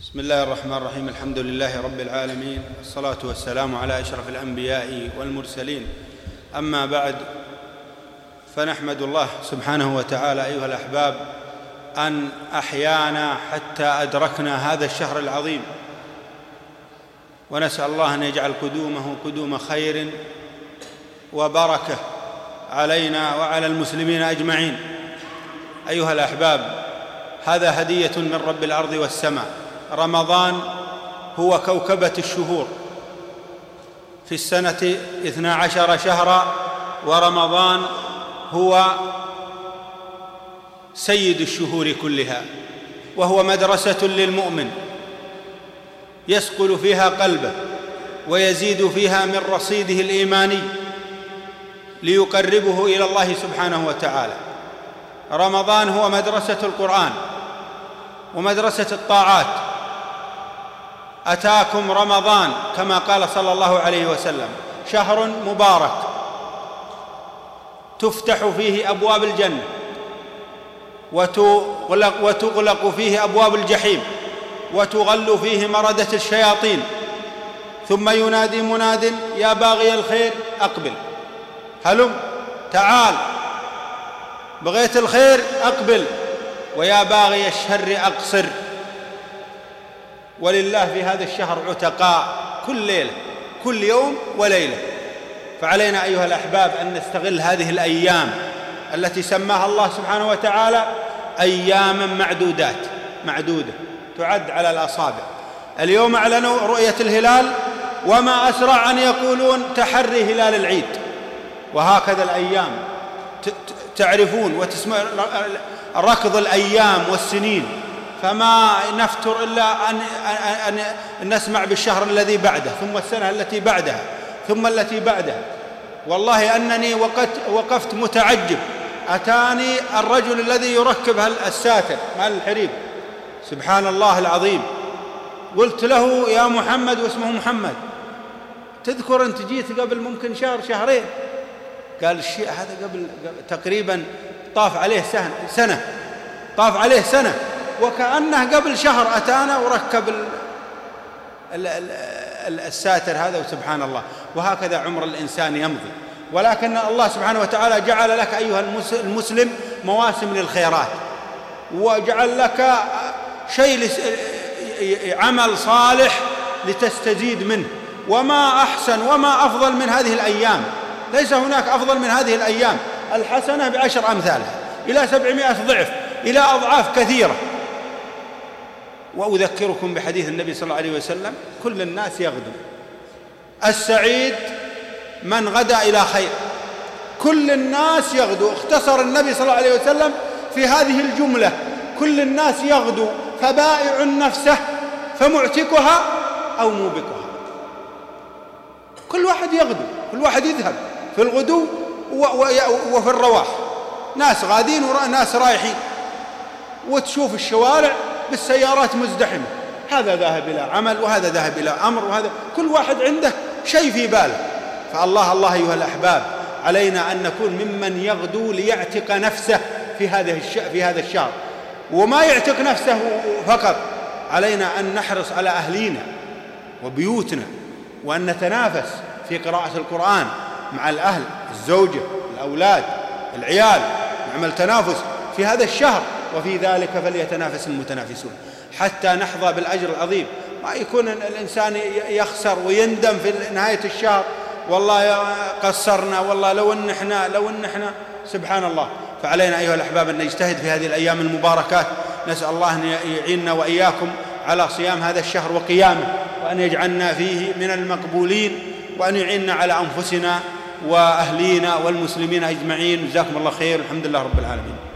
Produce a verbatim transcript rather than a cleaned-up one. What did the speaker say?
بسم الله الرحمن الرحيم. الحمد لله رب العالمين، والصلاة والسلام على أشرف الأنبياء والمرسلين. أما بعد، فنحمد الله سبحانه وتعالى أيها الأحباب أن أحيانا حتى أدركنا هذا الشهر العظيم، ونسأل الله أن يجعل قدومه قدوم خير وبركة علينا وعلى المسلمين أجمعين. أيها الأحباب، هذا هدية من رب الأرض والسماء. رمضان هو كوكبة الشهور، في السنة اثنا عشر شهرا، ورمضان هو سيد الشهور كلها، وهو مدرسة للمؤمن يسقل فيها قلبه ويزيد فيها من رصيده الإيماني ليقربه إلى الله سبحانه وتعالى. رمضان هو مدرسة القرآن ومدرسة الطاعات. أتاكم رمضان كما قال صلى الله عليه وسلم: شهر مبارك تفتح فيه أبواب الجنة وتغلق, وتغلق فيه أبواب الجحيم وتغل فيه مردة الشياطين، ثم ينادي مناد: يا باغي الخير أقبل، هلم تعال، بغيت الخير أقبل، ويا باغي الشر أقصر. ولله في هذا الشهر عتقاء كل ليلة، كل يوم وليلة. فعلينا أيها الأحباب أن نستغل هذه الأيام التي سماها الله سبحانه وتعالى أياما معدودات، معدودة تعد على الأصابع. اليوم أعلنوا رؤية الهلال، وما أسرع أن يقولون تحري هلال العيد. وهكذا الأيام تعرفون وتسمع ركض الأيام والسنين، فما نفتر إلا أن, أن, أن نسمع بالشهر الذي بعده، ثم السنة التي بعدها، ثم التي بعدها. والله أنني وقفت متعجب. أتاني الرجل الذي يركب الساتر مال الحريب، سبحان الله العظيم. قلت له: يا محمد، واسمه محمد، تذكر أنت جيت قبل ممكن شهر شهرين؟ قال: الشيء هذا قبل تقريبا طاف عليه سنة، طاف عليه سنة، وكأنه قبل شهر أتانا وركب الساتر هذا. وسبحان الله، وهكذا عمر الإنسان يمضي. ولكن الله سبحانه وتعالى جعل لك أيها المسلم مواسم للخيرات، وجعل لك شيء عمل صالح لتستزيد منه. وما أحسن وما أفضل من هذه الأيام، ليس هناك أفضل من هذه الأيام. الحسنة بعشر أمثالها إلى سبعمائة ضعف، إلى أضعاف كثيرة. وأذكركم بحديث النبي صلى الله عليه وسلم: كل الناس يغدو، السعيد من غدا إلى خير. كل الناس يغدو. اختصر النبي صلى الله عليه وسلم في هذه الجملة: كل الناس يغدو، فبائع نفسه فمعتقها أو موبقها. كل واحد يغدو، كل واحد يذهب في الغدو وفي الرواح. ناس غادين وناس رايحين، وتشوف الشوارع بالسيارات مزدحمة، هذا ذاهب إلى عمل، وهذا ذاهب إلى أمر، وهذا كل واحد عنده شيء في باله. فالله الله أيها الأحباب، علينا أن نكون ممن يغدو ليعتق نفسه في هذا في هذا الشهر. وما يعتق نفسه فقط، علينا أن نحرص على أهلينا وبيوتنا، وأن نتنافس في قراءة القرآن مع الأهل، الزوجة، الأولاد، العيال، نعمل تنافس في هذا الشهر، وفي ذلك فليتنافس المتنافسون، حتى نحظى بالأجر العظيم. ما يكون الإنسان يخسر ويندم في نهاية الشهر: والله قصرنا، والله لو ان احنا لو ان احنا سبحان الله. فعلينا أيها الأحباب أن نجتهد في هذه الأيام المباركات. نسأل الله أن يعيننا وإياكم على صيام هذا الشهر وقيامه، وأن يجعلنا فيه من المقبولين، وأن يعيننا على أنفسنا وأهلينا والمسلمين أجمعين. جزاكم الله خير، الحمد لله رب العالمين.